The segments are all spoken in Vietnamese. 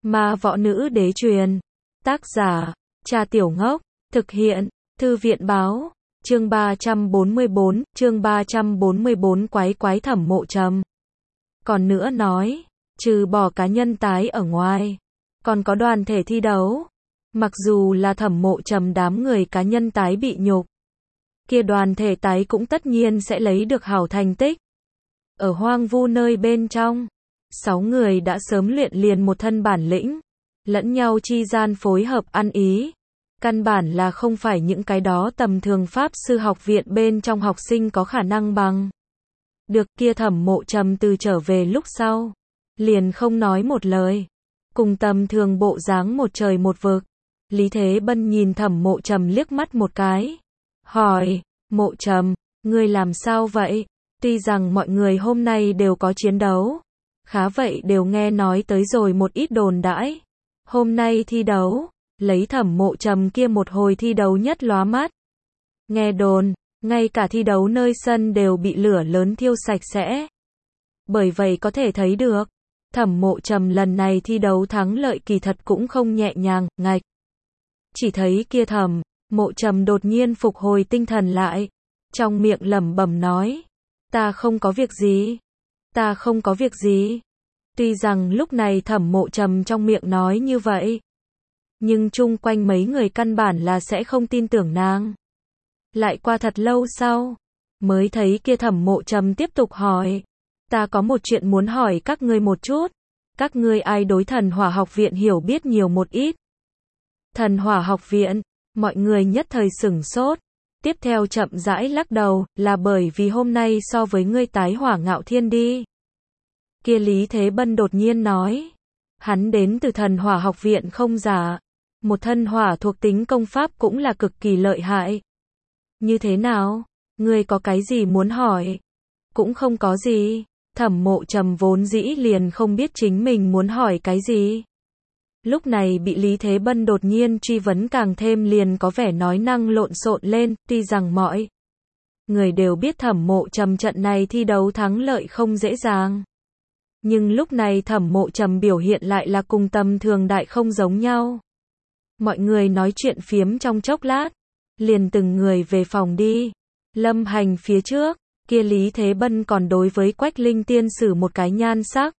Ma Võ Nữ Đế truyền. Tác giả, Cha Tiểu Ngốc. Thực hiện, Thư viện báo. Chương 344, Quái quái Thẩm Mộ Trầm. Còn nữa nói, trừ bỏ cá nhân tái ở ngoài, còn có đoàn thể thi đấu. Mặc dù là Thẩm Mộ Trầm đám người cá nhân tái bị nhục, kia đoàn thể tái cũng tất nhiên sẽ lấy được hảo thành tích. Ở hoang vu nơi bên trong, 6 người đã sớm luyện liền một thân bản lĩnh, lẫn nhau chi gian phối hợp ăn ý. Căn bản là không phải những cái đó tầm thường pháp sư học viện bên trong học sinh có khả năng bằng. Được, kia Thẩm Mộ Trầm từ trở về lúc sau, liền không nói một lời, cùng tầm thường bộ dáng một trời một vực. Lý Thế Bân nhìn Thẩm Mộ Trầm liếc mắt một cái, hỏi, Mộ Trầm, ngươi làm sao vậy? Tuy rằng mọi người hôm nay đều có chiến đấu, khá vậy đều nghe nói tới rồi một ít đồn đãi. Hôm nay thi đấu, lấy Thẩm Mộ Trầm kia một hồi thi đấu nhất lóa mắt. Nghe đồn, ngay cả thi đấu nơi sân đều bị lửa lớn thiêu sạch sẽ. Bởi vậy có thể thấy được, Thẩm Mộ Trầm lần này thi đấu thắng lợi kỳ thật cũng không nhẹ nhàng, ngạch. Chỉ thấy kia Thẩm Mộ Trầm đột nhiên phục hồi tinh thần lại, trong miệng lẩm bẩm nói, ta không có việc gì, ta không có việc gì. Tuy rằng lúc này Thẩm Mộ Trầm trong miệng nói như vậy, nhưng chung quanh mấy người căn bản là sẽ không tin tưởng nàng. Lại qua thật lâu sau, mới thấy kia Thẩm Mộ Trầm tiếp tục hỏi, ta có một chuyện muốn hỏi các ngươi một chút, các ngươi ai đối Thần Hỏa học viện hiểu biết nhiều một ít? Thần Hỏa học viện, mọi người nhất thời sửng sốt, tiếp theo chậm rãi lắc đầu, là bởi vì hôm nay so với ngươi tái hỏa ngạo thiên đi. Kia Lý Thế Bân đột nhiên nói, hắn đến từ Thần Hỏa học viện không giả, một thân hỏa thuộc tính công pháp cũng là cực kỳ lợi hại. Như thế nào? Ngươi có cái gì muốn hỏi? Cũng không có gì. Thẩm Mộ Trầm vốn dĩ liền không biết chính mình muốn hỏi cái gì. Lúc này bị Lý Thế Bân đột nhiên truy vấn càng thêm liền có vẻ nói năng lộn xộn lên, tuy rằng mọi người đều biết Thẩm Mộ Trầm trận này thi đấu thắng lợi không dễ dàng. Nhưng lúc này Thẩm Mộ Trầm biểu hiện lại là cùng tầm thường đại không giống nhau. Mọi người nói chuyện phiếm trong chốc lát, liền từng người về phòng đi. Lâm Hành phía trước, kia Lý Thế Bân còn đối với Quách Linh Tiên sử một cái nhan sắc.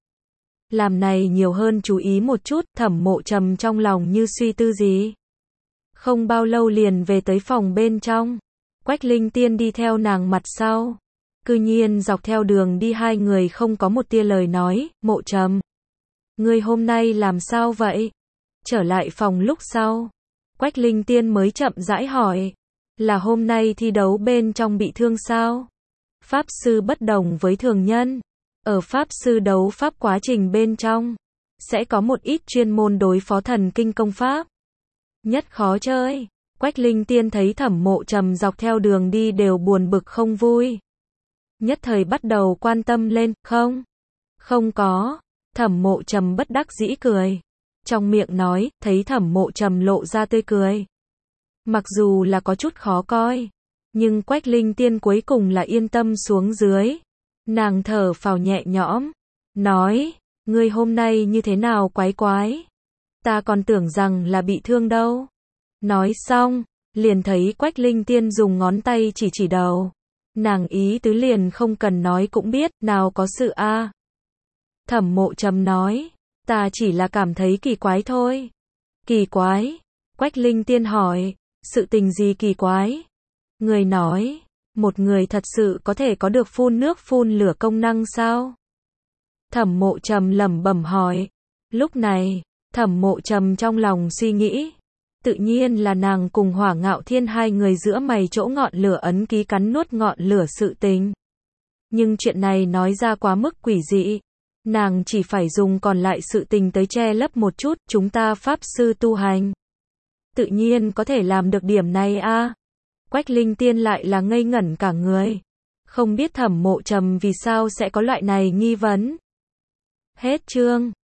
Làm này nhiều hơn chú ý một chút, Thẩm Mộ Trầm trong lòng như suy tư gì. Không bao lâu liền về tới phòng bên trong. Quách Linh Tiên đi theo nàng mặt sau. Cư nhiên dọc theo đường đi hai người không có một tia lời nói, Mộ Trầm, ngươi hôm nay làm sao vậy? Trở lại phòng lúc sau, Quách Linh Tiên mới chậm rãi hỏi, là hôm nay thi đấu bên trong bị thương sao? Pháp sư bất đồng với thường nhân, ở pháp sư đấu pháp quá trình bên trong, sẽ có một ít chuyên môn đối phó thần kinh công pháp. Nhất khó chơi. Quách Linh Tiên thấy Thẩm Mộ Trầm dọc theo đường đi đều buồn bực không vui. Nhất thời bắt đầu quan tâm lên, không có. Thẩm Mộ Trầm bất đắc dĩ cười. Trong miệng nói, thấy Thẩm Mộ Trầm lộ ra tươi cười. Mặc dù là có chút khó coi, nhưng Quách Linh Tiên cuối cùng là yên tâm xuống dưới. Nàng thở phào nhẹ nhõm, nói, ngươi hôm nay như thế nào quái quái? Ta còn tưởng rằng là bị thương đâu. Nói xong, liền thấy Quách Linh Tiên dùng ngón tay chỉ chỉ đầu. Nàng ý tứ liền không cần nói cũng biết, nào có sự a. Thẩm Mộ Trầm nói, ta chỉ là cảm thấy kỳ quái thôi. Kỳ quái? Quách Linh Tiên hỏi, sự tình gì kỳ quái? Người nói, một người thật sự có thể có được phun nước phun lửa công năng sao? Thẩm Mộ Trầm lẩm bẩm hỏi. Lúc này, Thẩm Mộ Trầm trong lòng suy nghĩ, tự nhiên là nàng cùng Hỏa Ngạo Thiên hai người giữa mày chỗ ngọn lửa ấn ký cắn nuốt ngọn lửa sự tình. Nhưng chuyện này nói ra quá mức quỷ dị, nàng chỉ phải dùng còn lại sự tình tới che lấp một chút, chúng ta pháp sư tu hành, tự nhiên có thể làm được điểm này a. Quách Linh Tiên lại là ngây ngẩn cả người, không biết Thẩm Mộ Trầm vì sao sẽ có loại này nghi vấn. Hết chương.